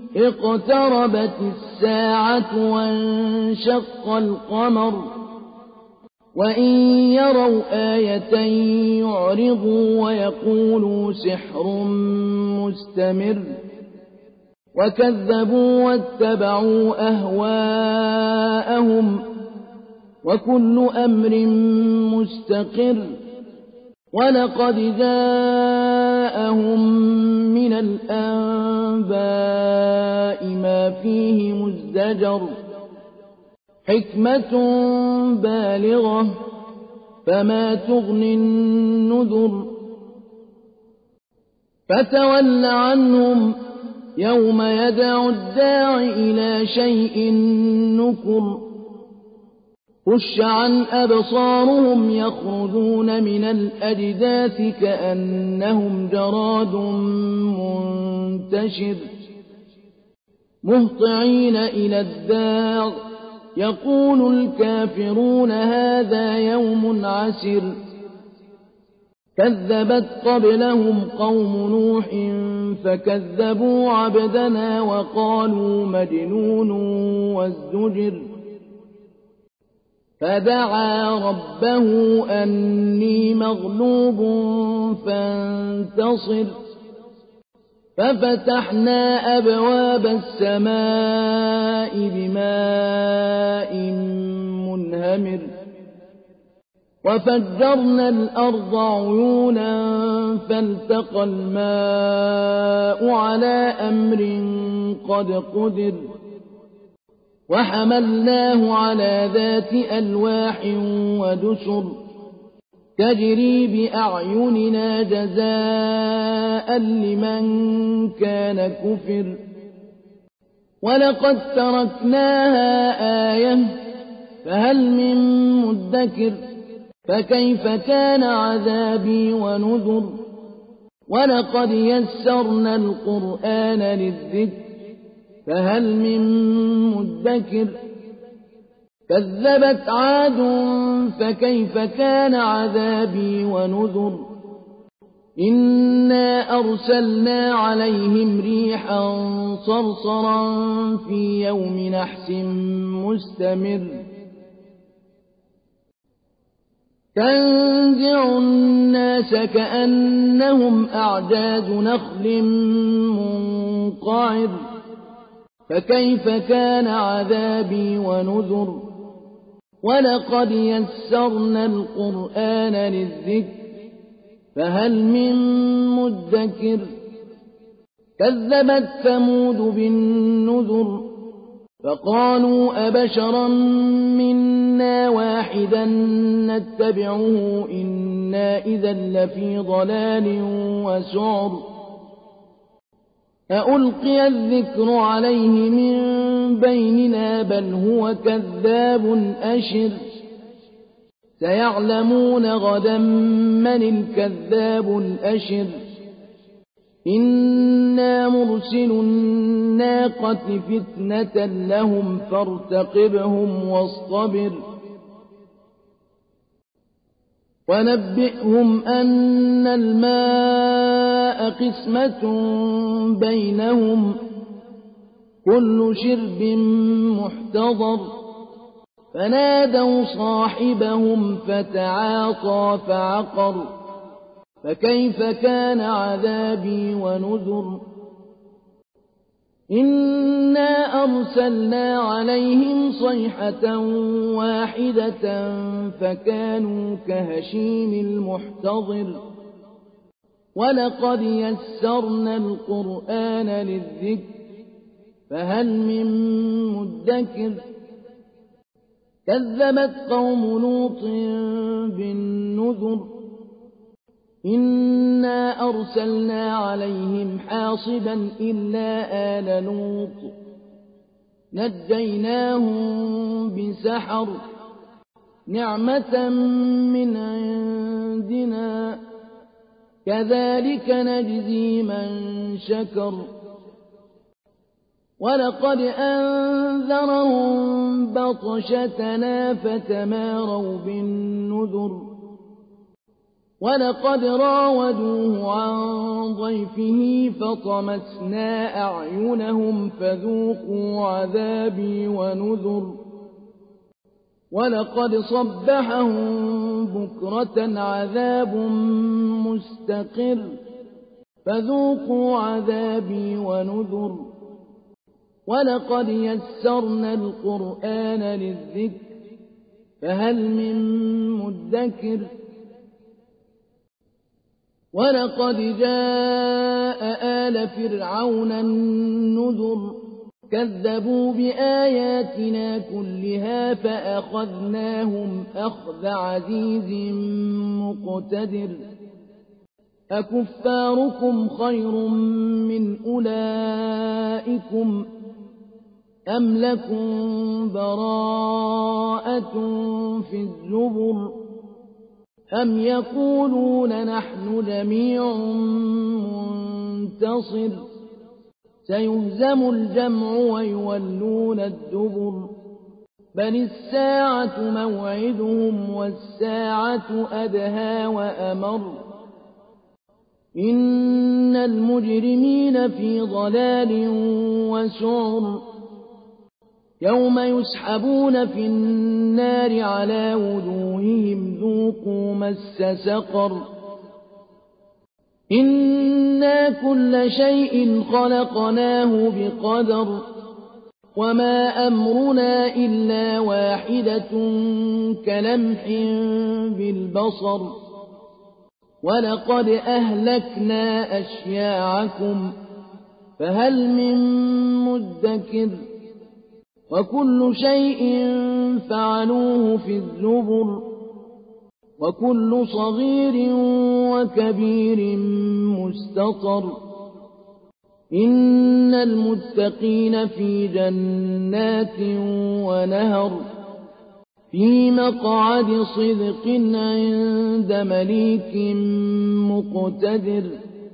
اقتربت الساعة وانشق القمر وإن يروا آية يعرضوا ويقولوا سحر مستمر وكذبوا واتبعوا أهواءهم وكل أمر مستقر ولقد جاءهم من الأنباء ما فيه مزدجر حكمة بالغة فما تغني النذر فتول عنهم يوم يدعو الداع إلى شيء نكر خش عن أبصارهم يخرجون من الأجداث كأنهم جراد منتشر مهطعين إلى الداع يقول الكافرون هذا يوم عسر كذبت قبلهم قوم نوح فكذبوا عبدنا وقالوا مجنون وازدجر فدعا ربه أني مغلوب فانتصر ففتحنا أبواب السماء بماء منهمر وفجرنا الأرض عيونا فالتقى الماء على أمر قد قدر وحملناه على ذات ألواح ودسر تجري بأعيننا جزاء لمن كان كفر ولقد تركناها آية فهل من مدكر فكيف كان عذابي ونذر ولقد يسرنا القرآن للذكر فهل من مدكر كذبت عاد فكيف كان عذابي ونذر إنا أرسلنا عليهم ريحا صرصرا في يوم نحس مستمر تنزع الناس كأنهم أعجاز نخل منقعر فكيف كان عذابي ونذر ولقد يسرنا القرآن للذكر فهل من مدكر كذبت ثمود بالنذر فقالوا أبشرا منا واحدا نتبعه إنا إذا لفي ضلال وسعر أألقي الذكر عليه من بيننا بل هو كذاب أشر سيعلمون غدا من الكذاب الأشر إنا مرسل الناقة فتنة لهم فارتقبهم واصطبر ونبئهم أن الماء قسمة بينهم كل شرب محتضر فنادوا صاحبهم فتعاطى فعقر فكيف كان عذابي ونذر إنا أرسلنا عليهم صيحة واحدة فكانوا كهشيم المحتضر ولقد يسرنا القرآن للذكر فهل من مدكر كذبت قوم لوط بالنذر إنا أرسلنا عليهم حاصبا إلا آل لوط نجيناهم بسحر نعمة من عندنا كذلك نجزي من شكر ولقد أنذرهم بطشتنا فتماروا بالنذر ولقد راودوه عن ضيفه فطمسنا أعينهم فذوقوا عذابي ونذر ولقد صبحهم بكرة عذاب مستقر فذوقوا عذابي ونذر ولقد يسرنا القرآن للذكر فهل من مدكر ولقد جاء آل فرعون النذر كذبوا بآياتنا كلها فأخذناهم أخذ عزيز مقتدر أكفاركم خير من أولئكم أم لكم براءة في الزبر أم يقولون نحن جميع منتصر سيهزم الجمع ويولون الدبر بل الساعة موعدهم والساعة أدهى وأمر إن المجرمين في ضلال وسعر يوم يسحبون في النار على وجوههم ذوقوا مس سقر إنا كل شيء خلقناه بقدر وما أمرنا إلا واحدة كلمح بالبصر ولقد أهلكنا أشياعكم فهل من مدكر وكل شيء فعلوه في الزبر وكل صغير وكبير مستطر إن المتقين في جنات ونهر في مقعد صدق عند مليك مقتدر